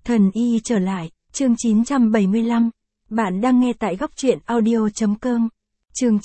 Thần y trở lại, chương 975. Bạn đang nghe tại góc truyện audio.com. Chương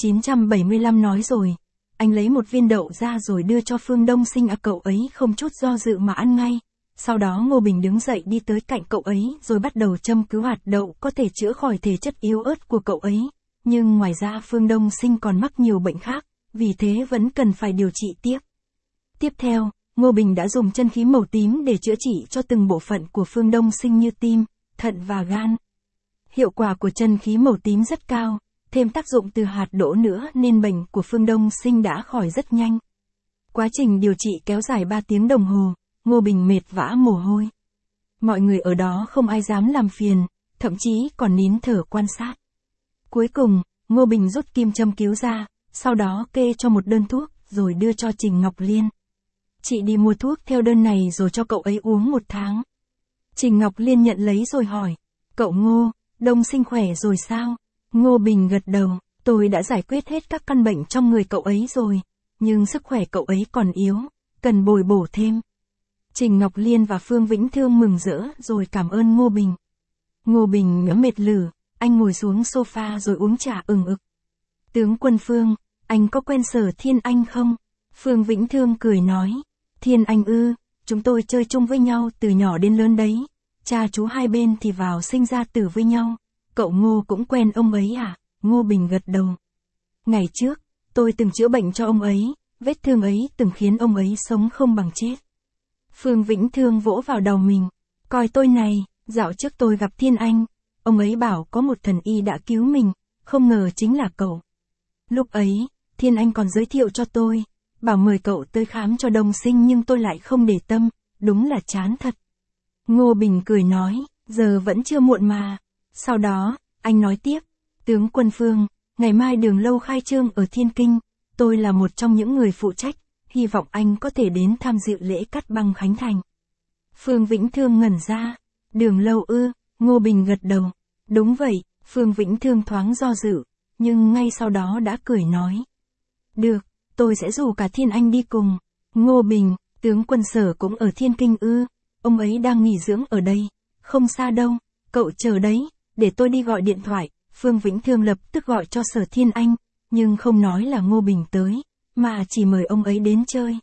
975 nói rồi. Anh lấy một viên đậu ra rồi đưa cho Phương Đông Sinh, cậu ấy không chút do dự mà ăn ngay. Sau đó Ngô Bình đứng dậy đi tới cạnh cậu ấy rồi bắt đầu châm cứu. Hạt đậu có thể chữa khỏi thể chất yếu ớt của cậu ấy. Nhưng ngoài ra Phương Đông Sinh còn mắc nhiều bệnh khác, vì thế vẫn cần phải điều trị tiếp. Tiếp theo, Ngô Bình đã dùng chân khí màu tím để chữa trị cho từng bộ phận của Phương Đông Sinh như tim, thận và gan. Hiệu quả của chân khí màu tím rất cao, thêm tác dụng từ hạt đỗ nữa nên bệnh của Phương Đông Sinh đã khỏi rất nhanh. Quá trình điều trị kéo dài 3 tiếng đồng hồ, Ngô Bình mệt vã mồ hôi. Mọi người ở đó không ai dám làm phiền, thậm chí còn nín thở quan sát. Cuối cùng, Ngô Bình rút kim châm cứu ra, sau đó kê cho một đơn thuốc, rồi đưa cho Trình Ngọc Liên. Chị đi mua thuốc theo đơn này rồi cho cậu ấy uống 1 tháng. Trình Ngọc Liên nhận lấy rồi hỏi, cậu Ngô, Đông Sinh khỏe rồi sao? Ngô Bình gật đầu, tôi đã giải quyết hết các căn bệnh trong người cậu ấy rồi, nhưng sức khỏe cậu ấy còn yếu, cần bồi bổ thêm. Trình Ngọc Liên và Phương Vĩnh Thương mừng rỡ rồi cảm ơn Ngô Bình. Ngô Bình ngỡ mệt lử, anh ngồi xuống sofa rồi uống trà ừng ực. Tướng quân Phương, anh có quen Sở Thiên Anh không? Phương Vĩnh Thương cười nói, Thiên Anh ư, chúng tôi chơi chung với nhau từ nhỏ đến lớn đấy. Cha chú hai bên thì vào sinh ra tử với nhau. Cậu Ngô cũng quen ông ấy à? Ngô Bình gật đầu. Ngày trước, tôi từng chữa bệnh cho ông ấy, vết thương ấy từng khiến ông ấy sống không bằng chết. Phương Vĩnh Thương vỗ vào đầu mình. Coi tôi này, dạo trước tôi gặp Thiên Anh. Ông ấy bảo có một thần y đã cứu mình, không ngờ chính là cậu. Lúc ấy, Thiên Anh còn giới thiệu cho tôi, bảo mời cậu tới khám cho Đông Sinh nhưng tôi lại không để tâm, đúng là chán thật. Ngô Bình cười nói, giờ vẫn chưa muộn mà. Sau đó, anh nói tiếp, tướng quân Phương, ngày mai đường lâu khai trương ở Thiên Kinh, tôi là một trong những người phụ trách, hy vọng anh có thể đến tham dự lễ cắt băng khánh thành. Phương Vĩnh Thương ngẩn ra, đường lâu ư? Ngô Bình gật đầu, đúng vậy. Phương Vĩnh Thương thoáng do dự, nhưng ngay sau đó đã cười nói, được, tôi sẽ rủ cả Thiên Anh đi cùng. Ngô Bình, tướng quân Sở cũng ở Thiên Kinh ư? Ông ấy đang nghỉ dưỡng ở đây, không xa đâu, cậu chờ đấy, để tôi đi gọi điện thoại. Phương Vĩnh Thương lập tức gọi cho Sở Thiên Anh, nhưng không nói là Ngô Bình tới, mà chỉ mời ông ấy đến chơi.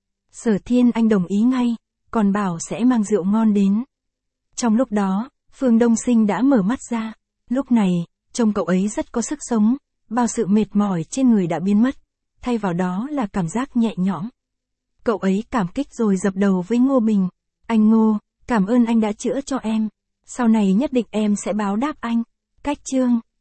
Sở Thiên Anh đồng ý ngay, còn bảo sẽ mang rượu ngon đến. Trong lúc đó, Phương Đông Sinh đã mở mắt ra, lúc này, trông cậu ấy rất có sức sống, bao sự mệt mỏi trên người đã biến mất, thay vào đó là cảm giác nhẹ nhõm. Cậu ấy cảm kích rồi dập đầu với Ngô Bình, anh Ngô, cảm ơn anh đã chữa cho em, sau này nhất định em sẽ báo đáp anh. Cách chương